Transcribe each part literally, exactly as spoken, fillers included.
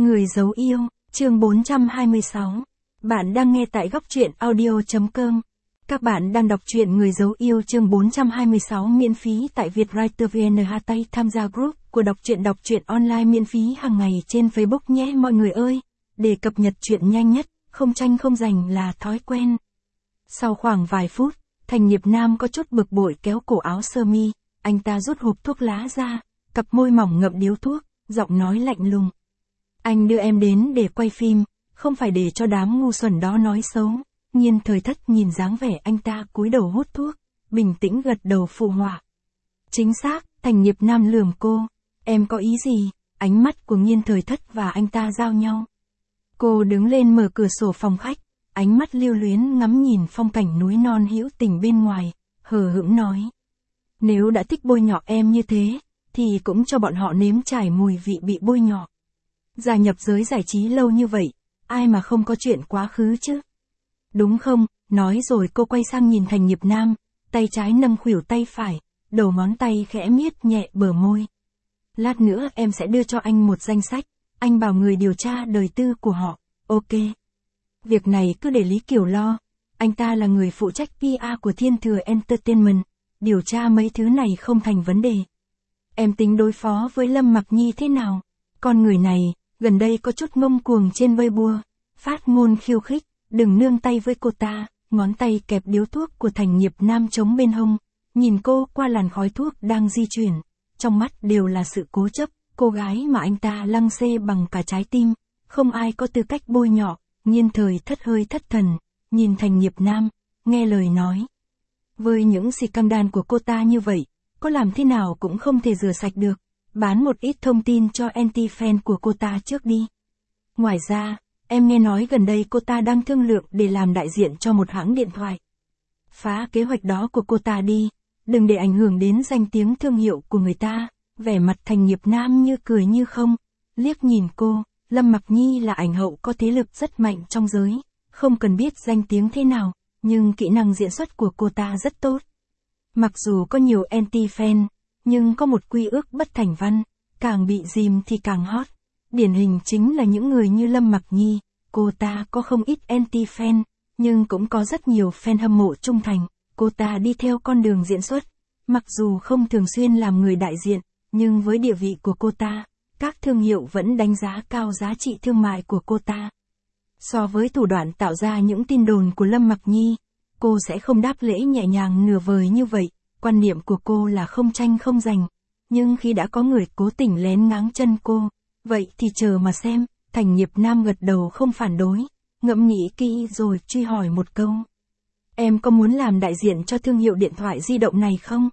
Người giấu yêu, chương bốn trăm hai mươi sáu. Bạn đang nghe tại góc truyện audio.com. Các bạn đang đọc truyện Người giấu yêu chương bốn trăm hai mươi sáu miễn phí tại Vietwriter vê en. Hashtag tham gia group của đọc truyện đọc truyện online miễn phí hàng ngày trên Facebook nhé mọi người ơi. Để cập nhật truyện nhanh nhất, không tranh không giành là thói quen. Sau khoảng vài phút, Thành Nghiệp Nam có chút bực bội kéo cổ áo sơ mi, anh ta rút hộp thuốc lá ra, cặp môi mỏng ngậm điếu thuốc, giọng nói lạnh lùng. Anh đưa em đến để quay phim, không phải để cho đám ngu xuẩn đó nói xấu. Nhiên Thời Thất nhìn dáng vẻ anh ta cúi đầu hút thuốc, bình tĩnh gật đầu phụ họa. Chính xác, Thành Nghiệp Nam lườm cô. Em có ý gì? Ánh mắt của Nhiên Thời Thất và anh ta giao nhau. Cô đứng lên mở cửa sổ phòng khách, ánh mắt lưu luyến ngắm nhìn phong cảnh núi non hữu tình bên ngoài, hờ hững nói. Nếu đã thích bôi nhọ em như thế, thì cũng cho bọn họ nếm trải mùi vị bị bôi nhọ. Gia nhập giới giải trí lâu như vậy, ai mà không có chuyện quá khứ chứ? Đúng không? Nói rồi cô quay sang nhìn Thành Nghiệp Nam, tay trái nâng khuỷu tay phải, đầu ngón tay khẽ miết nhẹ bờ môi. Lát nữa em sẽ đưa cho anh một danh sách, anh bảo người điều tra đời tư của họ, ok. Việc này cứ để Lý Kiều lo, anh ta là người phụ trách pê e của Thiên Thừa Entertainment, điều tra mấy thứ này không thành vấn đề. Em tính đối phó với Lâm Mặc Nhi thế nào? Con người này, gần đây có chút ngông cuồng trên Weibo, phát ngôn khiêu khích, đừng nương tay với cô ta, ngón tay kẹp điếu thuốc của Thành Nghiệp Nam chống bên hông, nhìn cô qua làn khói thuốc đang di chuyển, trong mắt đều là sự cố chấp, cô gái mà anh ta lăng xê bằng cả trái tim, không ai có tư cách bôi nhọ. Nhiên Thời Thất hơi thất thần, nhìn Thành Nghiệp Nam, nghe lời nói. Với những scandal của cô ta như vậy, có làm thế nào cũng không thể rửa sạch được. Bán một ít thông tin cho anti-fan của cô ta trước đi. Ngoài ra, em nghe nói gần đây cô ta đang thương lượng để làm đại diện cho một hãng điện thoại. Phá kế hoạch đó của cô ta đi, đừng để ảnh hưởng đến danh tiếng thương hiệu của người ta. Vẻ mặt Thành Nghiệp Nam như cười như không, liếc nhìn cô, Lâm Mặc Nhi là ảnh hậu có thế lực rất mạnh trong giới, không cần biết danh tiếng thế nào, nhưng kỹ năng diễn xuất của cô ta rất tốt. Mặc dù có nhiều anti-fan, nhưng có một quy ước bất thành văn, càng bị dìm thì càng hot. Điển hình chính là những người như Lâm Mặc Nhi, cô ta có không ít anti-fan, nhưng cũng có rất nhiều fan hâm mộ trung thành. Cô ta đi theo con đường diễn xuất, mặc dù không thường xuyên làm người đại diện, nhưng với địa vị của cô ta, các thương hiệu vẫn đánh giá cao giá trị thương mại của cô ta. So với thủ đoạn tạo ra những tin đồn của Lâm Mặc Nhi, cô sẽ không đáp lễ nhẹ nhàng nửa vời như vậy. Quan niệm của cô là không tranh không giành, nhưng khi đã có người cố tình lén ngáng chân cô, vậy thì chờ mà xem. Thành Nghiệp Nam gật đầu không phản đối, ngẫm nghĩ kỹ rồi truy hỏi một câu. Em có muốn làm đại diện cho thương hiệu điện thoại di động này không?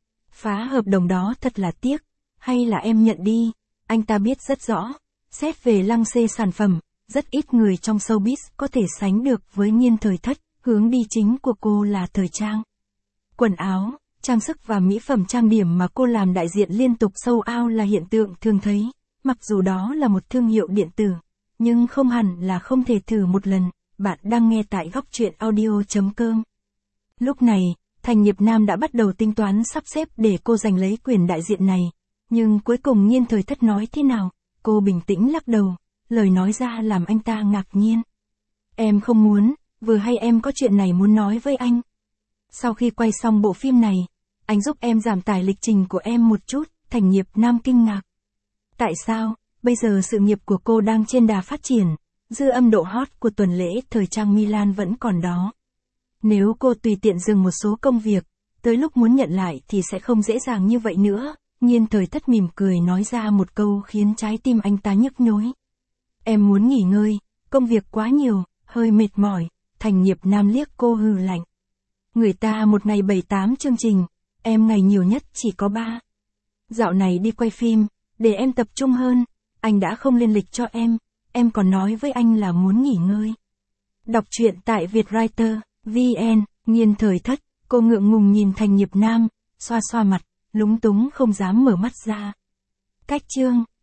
Phá hợp đồng đó thật là tiếc, hay là em nhận đi? Anh ta biết rất rõ, xét về lăng xê sản phẩm, rất ít người trong showbiz có thể sánh được với Nhiên Thời Thất, hướng đi chính của cô là thời trang. Quần áo, trang sức và mỹ phẩm trang điểm mà cô làm đại diện liên tục sold out là hiện tượng thường thấy, mặc dù đó là một thương hiệu điện tử, nhưng không hẳn là không thể thử một lần. Bạn đang nghe tại góc truyện audio.com. Lúc này, Thành Nghiệp Nam đã bắt đầu tính toán sắp xếp để cô giành lấy quyền đại diện này, nhưng cuối cùng Nhiên Thời Thất nói thế nào? Cô bình tĩnh lắc đầu, lời nói ra làm anh ta ngạc nhiên. Em không muốn, vừa hay em có chuyện này muốn nói với anh. Sau khi quay xong bộ phim này, anh giúp em giảm tải lịch trình của em một chút. Thành Nghiệp Nam kinh ngạc. Tại sao? Bây giờ sự nghiệp của cô đang trên đà phát triển, dư âm độ hot của tuần lễ thời trang Milan vẫn còn đó. Nếu cô tùy tiện dừng một số công việc, tới lúc muốn nhận lại thì sẽ không dễ dàng như vậy nữa. Nhiên Thời Thất mỉm cười nói ra một câu khiến trái tim anh ta nhức nhối. Em muốn nghỉ ngơi, công việc quá nhiều, hơi mệt mỏi. Thành Nghiệp Nam liếc cô hừ lạnh. Người ta một ngày bảy tám chương trình, em ngày nhiều nhất chỉ có ba. Dạo này đi quay phim, để em tập trung hơn, anh đã không lên lịch cho em, em còn nói với anh là muốn nghỉ ngơi. Đọc truyện tại Vietwriter vê en. Nhiên Thời Thất, cô ngượng ngùng nhìn Thành Nghiệp Nam, xoa xoa mặt, lúng túng không dám mở mắt ra. Cách chương